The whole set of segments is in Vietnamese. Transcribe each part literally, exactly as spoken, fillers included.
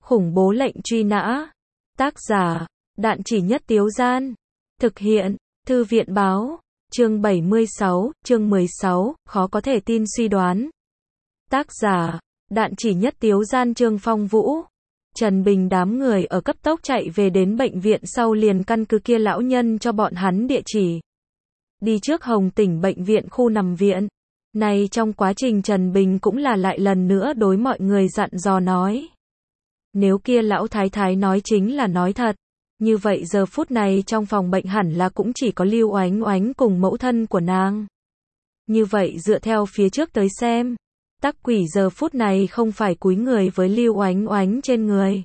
Khủng bố lệnh truy nã. Tác giả, Đạn Chỉ Nhất Tiếu Gian. Thực hiện, Thư viện báo. Chương bảy mươi sáu, chương mười sáu, khó có thể tin suy đoán. Tác giả, Đạn Chỉ Nhất Tiếu Gian. Trương Phong Vũ. Trần Bình đám người ở cấp tốc chạy về đến bệnh viện sau liền căn cứ kia lão nhân cho bọn hắn địa chỉ. Đi trước Hồng Tỉnh bệnh viện khu nằm viện. Này trong quá trình Trần Bình cũng là lại lần nữa đối mọi người dặn dò nói. Nếu kia lão thái thái nói chính là nói thật, như vậy giờ phút này trong phòng bệnh hẳn là cũng chỉ có Lưu Oánh Oánh cùng mẫu thân của nàng. Như vậy dựa theo phía trước tới xem, Tắc Quỷ giờ phút này không phải cúi người với Lưu Oánh Oánh trên người.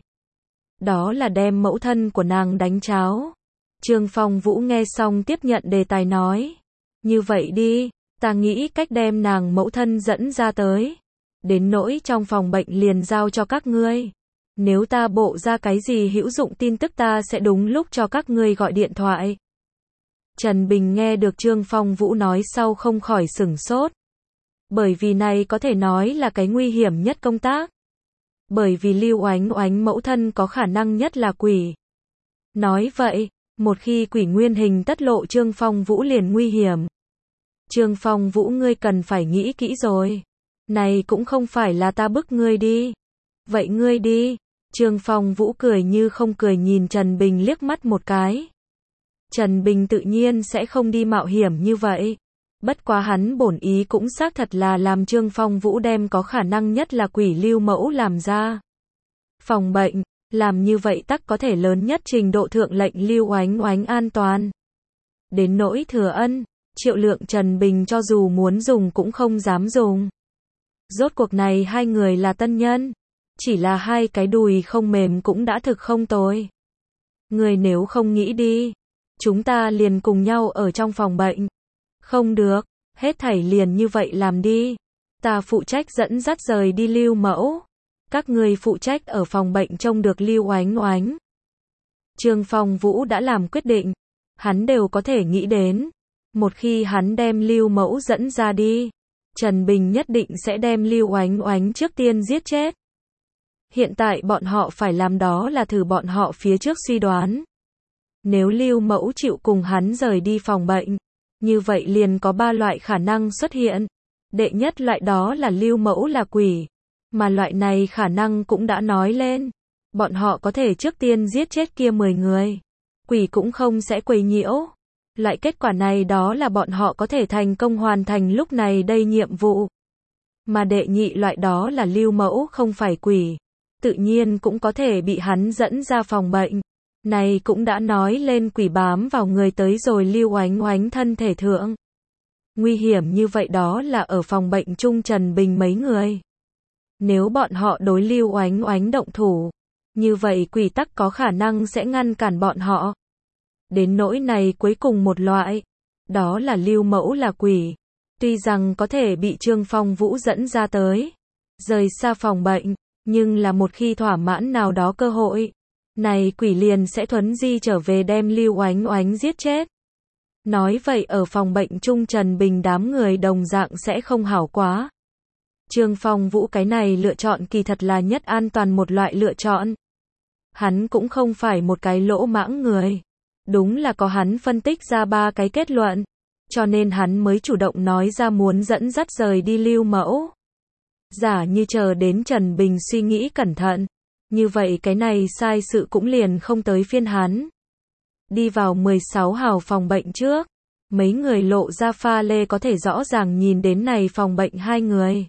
Đó là đem mẫu thân của nàng đánh cháo. Trương Phong Vũ nghe xong tiếp nhận đề tài nói. Như vậy đi, ta nghĩ cách đem nàng mẫu thân dẫn ra tới. Đến nỗi trong phòng bệnh liền giao cho các ngươi. Nếu ta bộ ra cái gì hữu dụng tin tức ta sẽ đúng lúc cho các ngươi gọi điện thoại. Trần Bình nghe được Trương Phong Vũ nói sau không khỏi sửng sốt. Bởi vì này có thể nói là cái nguy hiểm nhất công tác. Bởi vì Lưu Oánh Oánh mẫu thân có khả năng nhất là quỷ. Nói vậy, một khi quỷ nguyên hình tất lộ Trương Phong Vũ liền nguy hiểm. Trương Phong Vũ ngươi cần phải nghĩ kỹ rồi. Này cũng không phải là ta bức ngươi đi. Vậy ngươi đi. Trương Phong Vũ cười như không cười nhìn Trần Bình liếc mắt một cái. Trần Bình tự nhiên sẽ không đi mạo hiểm như vậy. Bất quá hắn bổn ý cũng xác thật là làm Trương Phong Vũ đem có khả năng nhất là quỷ Lưu mẫu làm ra. Phòng bệnh, làm như vậy tắc có thể lớn nhất trình độ thượng lệnh Lưu Oánh Oánh an toàn. Đến nỗi Thừa Ân, Triệu Lượng Trần Bình cho dù muốn dùng cũng không dám dùng. Rốt cuộc này hai người là tân nhân. Chỉ là hai cái đùi không mềm cũng đã thực không tồi. Người nếu không nghĩ đi, chúng ta liền cùng nhau ở trong phòng bệnh. Không được, hết thảy liền như vậy làm đi. Ta phụ trách dẫn dắt rời đi Lưu mẫu. Các người phụ trách ở phòng bệnh trông được Lưu Oánh Oánh. Trương Phong Vũ đã làm quyết định. Hắn đều có thể nghĩ đến. Một khi hắn đem Lưu mẫu dẫn ra đi, Trần Bình nhất định sẽ đem Lưu Oánh Oánh trước tiên giết chết. Hiện tại bọn họ phải làm đó là thử bọn họ phía trước suy đoán. Nếu Lưu mẫu chịu cùng hắn rời đi phòng bệnh, như vậy liền có ba loại khả năng xuất hiện. Đệ nhất loại đó là Lưu mẫu là quỷ. Mà loại này khả năng cũng đã nói lên. Bọn họ có thể trước tiên giết chết kia mười người. Quỷ cũng không sẽ quấy nhiễu. Loại kết quả này đó là bọn họ có thể thành công hoàn thành lúc này đây nhiệm vụ. Mà đệ nhị loại đó là Lưu mẫu không phải quỷ. Tự nhiên cũng có thể bị hắn dẫn ra phòng bệnh. Này cũng đã nói lên quỷ bám vào người tới rồi Lưu Oánh Oánh thân thể thượng. Nguy hiểm như vậy đó là ở phòng bệnh chung Trần Bình mấy người. Nếu bọn họ đối Lưu Oánh Oánh động thủ, như vậy quỷ tắc có khả năng sẽ ngăn cản bọn họ. Đến nỗi này cuối cùng một loại, đó là Lưu mẫu là quỷ. Tuy rằng có thể bị Trương Phong Vũ dẫn ra tới, rời xa phòng bệnh, nhưng là một khi thỏa mãn nào đó cơ hội, này quỷ liền sẽ thuấn di trở về đem Lưu Oánh Oánh giết chết. Nói vậy ở phòng bệnh chung Trần Bình đám người đồng dạng sẽ không hảo quá. Trương Phong Vũ cái này lựa chọn kỳ thật là nhất an toàn một loại lựa chọn. Hắn cũng không phải một cái lỗ mãng người. Đúng là có hắn phân tích ra ba cái kết luận. Cho nên hắn mới chủ động nói ra muốn dẫn dắt rời đi Lưu mẫu. Giả như chờ đến Trần Bình suy nghĩ cẩn thận. Như vậy cái này sai sự cũng liền không tới phiên hắn. Đi vào mười sáu hào phòng bệnh trước. Mấy người lộ ra pha lê có thể rõ ràng nhìn đến này phòng bệnh hai người.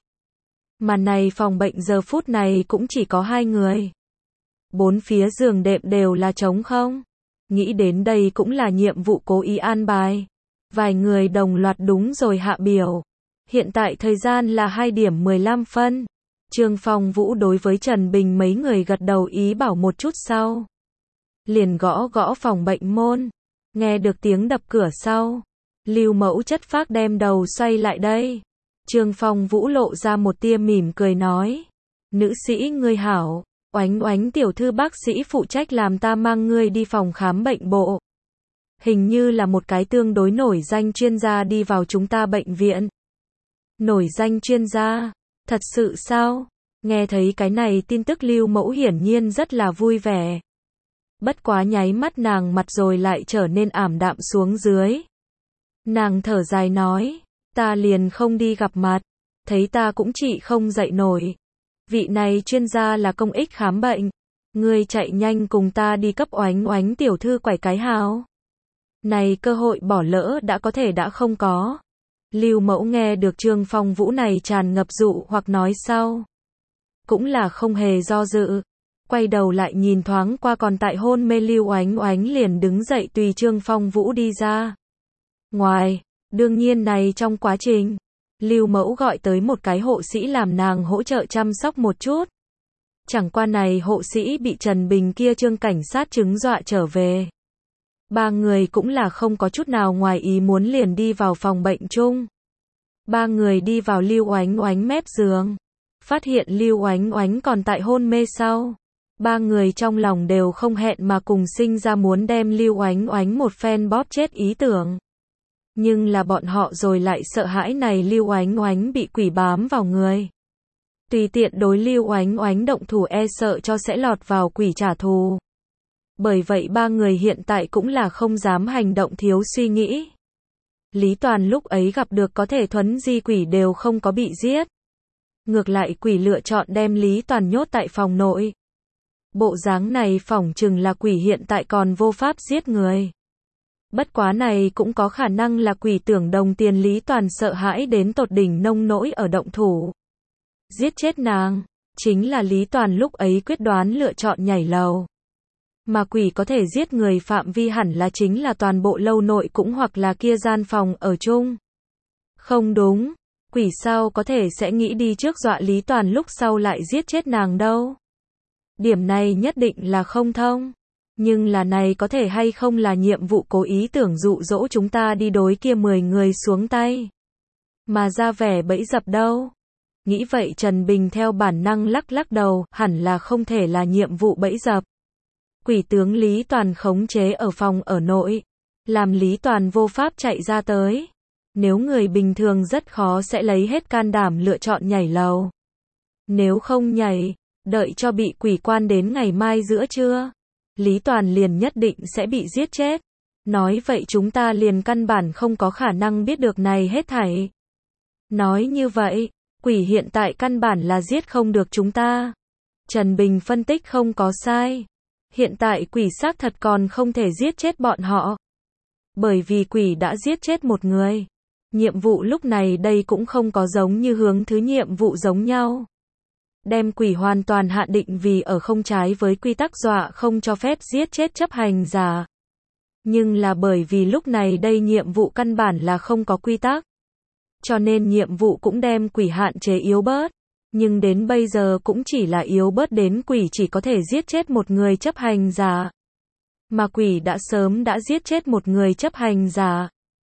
Mà này phòng bệnh giờ phút này cũng chỉ có hai người. Bốn phía giường đệm đều là trống không. Nghĩ đến đây cũng là nhiệm vụ cố ý an bài. Vài người đồng loạt đúng rồi hạ biểu. Hiện tại thời gian là hai điểm mười lăm phân. Trương Phong Vũ đối với Trần Bình mấy người gật đầu ý bảo một chút sau. Liền gõ gõ phòng bệnh môn. Nghe được tiếng đập cửa sau. Lưu mẫu chất phác đem đầu xoay lại đây. Trương Phong Vũ lộ ra một tia mỉm cười nói. Nữ sĩ ngươi hảo. Oánh Oánh tiểu thư bác sĩ phụ trách làm ta mang ngươi đi phòng khám bệnh bộ. Hình như là một cái tương đối nổi danh chuyên gia đi vào chúng ta bệnh viện. Nổi danh chuyên gia? Thật sự sao? Nghe thấy cái này tin tức Lưu Mẫu hiển nhiên rất là vui vẻ. Bất quá nháy mắt nàng mặt rồi lại trở nên ảm đạm xuống dưới. Nàng thở dài nói, ta liền không đi gặp mặt, thấy ta cũng trị không dậy nổi. Vị này chuyên gia là công ích khám bệnh, ngươi chạy nhanh cùng ta đi cấp Oánh Oánh tiểu thư quải cái hào. Này cơ hội bỏ lỡ đã có thể đã không có. Lưu Mẫu nghe được Trương Phong Vũ này tràn ngập dụ hoặc nói sau. Cũng là không hề do dự. Quay đầu lại nhìn thoáng qua còn tại hôn mê Lưu Oánh Oánh liền đứng dậy tùy Trương Phong Vũ đi ra. Ngoài, đương nhiên này trong quá trình, Lưu Mẫu gọi tới một cái hộ sĩ làm nàng hỗ trợ chăm sóc một chút. Chẳng qua này hộ sĩ bị Trần Bình kia Trương cảnh sát chứng dọa trở về. Ba người cũng là không có chút nào ngoài ý muốn liền đi vào phòng bệnh chung. Ba người đi vào Lưu Oánh Oánh mép giường. Phát hiện Lưu Oánh Oánh còn tại hôn mê sau. Ba người trong lòng đều không hẹn mà cùng sinh ra muốn đem Lưu Oánh Oánh một phen bóp chết ý tưởng. Nhưng là bọn họ rồi lại sợ hãi này Lưu Oánh Oánh bị quỷ bám vào người. Tùy tiện đối Lưu Oánh Oánh động thủ e sợ cho sẽ lọt vào quỷ trả thù. Bởi vậy ba người hiện tại cũng là không dám hành động thiếu suy nghĩ. Lý Toàn lúc ấy gặp được có thể thuấn di quỷ đều không có bị giết. Ngược lại quỷ lựa chọn đem Lý Toàn nhốt tại phòng nội. Bộ dáng này phỏng chừng là quỷ hiện tại còn vô pháp giết người. Bất quá này cũng có khả năng là quỷ tưởng đồng tiền Lý Toàn sợ hãi đến tột đỉnh nông nỗi ở động thủ. Giết chết nàng, chính là Lý Toàn lúc ấy quyết đoán lựa chọn nhảy lầu. Mà quỷ có thể giết người phạm vi hẳn là chính là toàn bộ lâu nội cũng hoặc là kia gian phòng ở chung. Không đúng, quỷ sao có thể sẽ nghĩ đi trước dọa Lý Toàn lúc sau lại giết chết nàng đâu. Điểm này nhất định là không thông. Nhưng là này có thể hay không là nhiệm vụ cố ý tưởng dụ dỗ chúng ta đi đối kia mười người xuống tay. Mà ra vẻ bẫy dập đâu. Nghĩ vậy Trần Bình theo bản năng lắc lắc đầu, hẳn là không thể là nhiệm vụ bẫy dập. Quỷ tướng Lý Toàn khống chế ở phòng ở nội, làm Lý Toàn vô pháp chạy ra tới. Nếu người bình thường rất khó sẽ lấy hết can đảm lựa chọn nhảy lầu. Nếu không nhảy, đợi cho bị quỷ quan đến ngày mai giữa trưa, Lý Toàn liền nhất định sẽ bị giết chết. Nói vậy chúng ta liền căn bản không có khả năng biết được này hết thảy. Nói như vậy, quỷ hiện tại căn bản là giết không được chúng ta. Trần Bình phân tích không có sai. Hiện tại quỷ xác thật còn không thể giết chết bọn họ. Bởi vì quỷ đã giết chết một người. Nhiệm vụ lúc này đây cũng không có giống như hướng thứ nhiệm vụ giống nhau. Đem quỷ hoàn toàn hạn định vì ở không trái với quy tắc dọa không cho phép giết chết chấp hành giả. Nhưng là bởi vì lúc này đây nhiệm vụ căn bản là không có quy tắc. Cho nên nhiệm vụ cũng đem quỷ hạn chế yếu bớt. Nhưng đến bây giờ cũng chỉ là yếu bớt đến quỷ chỉ có thể giết chết một người chấp hành giả. Mà quỷ đã sớm đã giết chết một người chấp hành giả.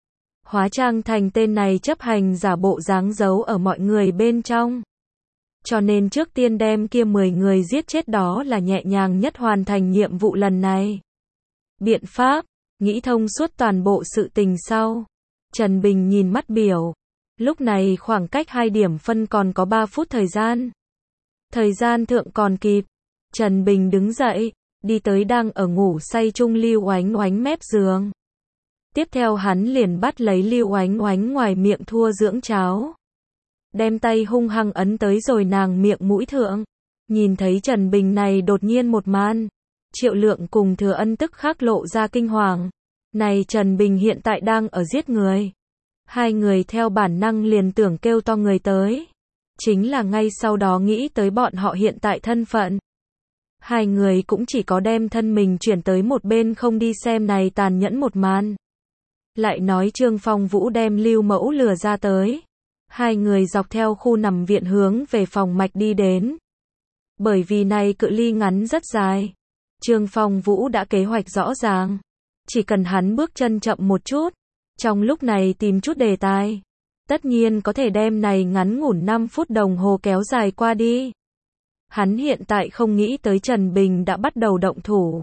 Hóa trang thành tên này chấp hành giả bộ dáng giấu ở mọi người bên trong. Cho nên trước tiên đem kia mười người giết chết đó là nhẹ nhàng nhất hoàn thành nhiệm vụ lần này. Biện pháp, nghĩ thông suốt toàn bộ sự tình sau. Trần Bình nhìn mắt biểu. Lúc này khoảng cách hai điểm phân còn có ba phút thời gian. Thời gian thượng còn kịp. Trần Bình đứng dậy, đi tới đang ở ngủ say chung Lưu Oánh Oánh mép giường. Tiếp theo hắn liền bắt lấy Lưu Oánh Oánh ngoài miệng thua dưỡng cháo. Đem tay hung hăng ấn tới rồi nàng miệng mũi thượng. Nhìn thấy Trần Bình này đột nhiên một màn. Triệu Lượng cùng Thừa Ân tức khắc lộ ra kinh hoàng. Này Trần Bình hiện tại đang ở giết người. Hai người theo bản năng liền tưởng kêu to người tới. Chính là ngay sau đó nghĩ tới bọn họ hiện tại thân phận. Hai người cũng chỉ có đem thân mình chuyển tới một bên không đi xem này tàn nhẫn một màn. Lại nói Trương Phong Vũ đem Lưu Mẫu lừa ra tới. Hai người dọc theo khu nằm viện hướng về phòng mạch đi đến. Bởi vì này cự ly ngắn rất dài. Trương Phong Vũ đã kế hoạch rõ ràng. Chỉ cần hắn bước chân chậm một chút. Trong lúc này tìm chút đề tài. Tất nhiên có thể đem này ngắn ngủn năm phút đồng hồ kéo dài qua đi. Hắn hiện tại không nghĩ tới Trần Bình đã bắt đầu động thủ.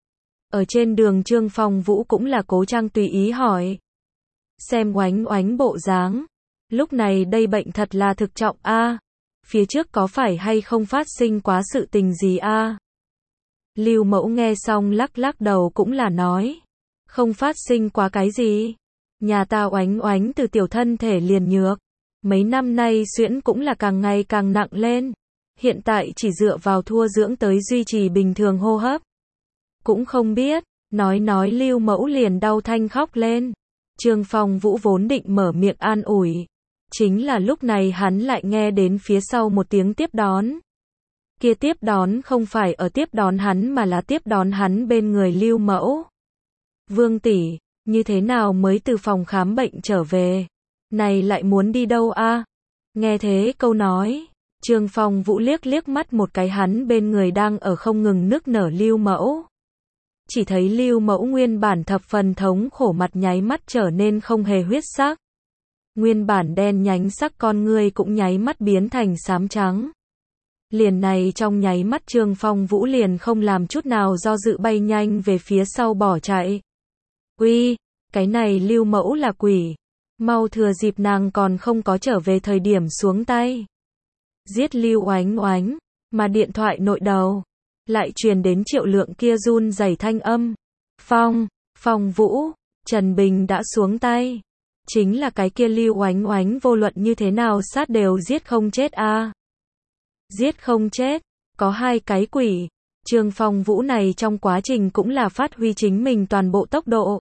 Ở trên đường Trương Phong Vũ cũng là cố trang tùy ý hỏi. Xem Oánh Oánh bộ dáng. Lúc này đây bệnh thật là thực trọng a. phía trước có phải hay không phát sinh quá sự tình gì a? Lưu Mẫu nghe xong lắc lắc đầu cũng là nói, không phát sinh quá cái gì. Nhà ta Oánh Oánh từ tiểu thân thể liền nhược, mấy năm nay suyễn cũng là càng ngày càng nặng lên, hiện tại chỉ dựa vào thua dưỡng tới duy trì bình thường hô hấp. Cũng không biết, nói nói Lưu Mẫu liền đau thanh khóc lên. Trương Phong Vũ vốn định mở miệng an ủi, chính là lúc này hắn lại nghe đến phía sau một tiếng tiếp đón. Kia tiếp đón không phải ở tiếp đón hắn mà là tiếp đón hắn bên người Lưu Mẫu. Vương tỷ, như thế nào mới từ phòng khám bệnh trở về? Này lại muốn đi đâu a? Nghe thế câu nói, Trương Phong Vũ liếc liếc mắt một cái hắn bên người đang ở không ngừng nức nở Lưu Mẫu. Chỉ thấy Lưu Mẫu nguyên bản thập phần thống khổ mặt nháy mắt trở nên không hề huyết sắc. Nguyên bản đen nhánh sắc con ngươi cũng nháy mắt biến thành xám trắng. Liền này trong nháy mắt Trương Phong Vũ liền không làm chút nào do dự bay nhanh về phía sau bỏ chạy. Uy, cái này Lưu Mẫu là quỷ. Mau thừa dịp nàng còn không có trở về thời điểm xuống tay. Giết Lưu Oánh Oánh, mà điện thoại nội đầu lại truyền đến Triệu Lượng kia run rẩy thanh âm. Phong, Phong Vũ, Trần Bình đã xuống tay. Chính là cái kia Lưu Oánh Oánh vô luận như thế nào sát đều giết không chết a. À. Giết không chết, có hai cái quỷ. Trương Phong Vũ này trong quá trình cũng là phát huy chính mình toàn bộ tốc độ.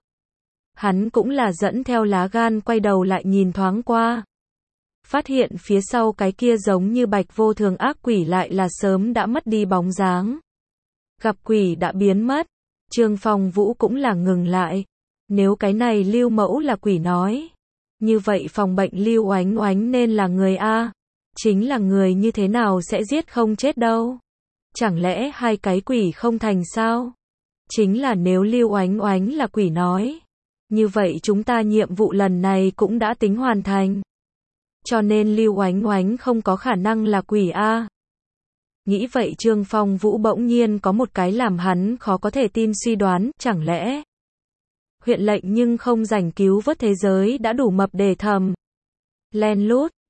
Hắn cũng là dẫn theo lá gan quay đầu lại nhìn thoáng qua. Phát hiện phía sau cái kia giống như bạch vô thường ác quỷ lại là sớm đã mất đi bóng dáng. Gặp quỷ đã biến mất, Trương Phong Vũ cũng là ngừng lại. Nếu cái này Lưu Mẫu là quỷ nói, như vậy phòng bệnh Lưu Oánh Oánh nên là người a. Chính là người như thế nào sẽ giết không chết đâu? Chẳng lẽ hai cái quỷ không thành sao? Chính là nếu Lưu Oánh Oánh là quỷ nói, như vậy chúng ta nhiệm vụ lần này cũng đã tính hoàn thành. Cho nên Lưu Oánh Oánh không có khả năng là quỷ a. Nghĩ vậy Trương Phong Vũ bỗng nhiên có một cái làm hắn khó có thể tin suy đoán, chẳng lẽ huyện lệnh nhưng không rảnh cứu vớt thế giới đã đủ mập để thầm. Len lút,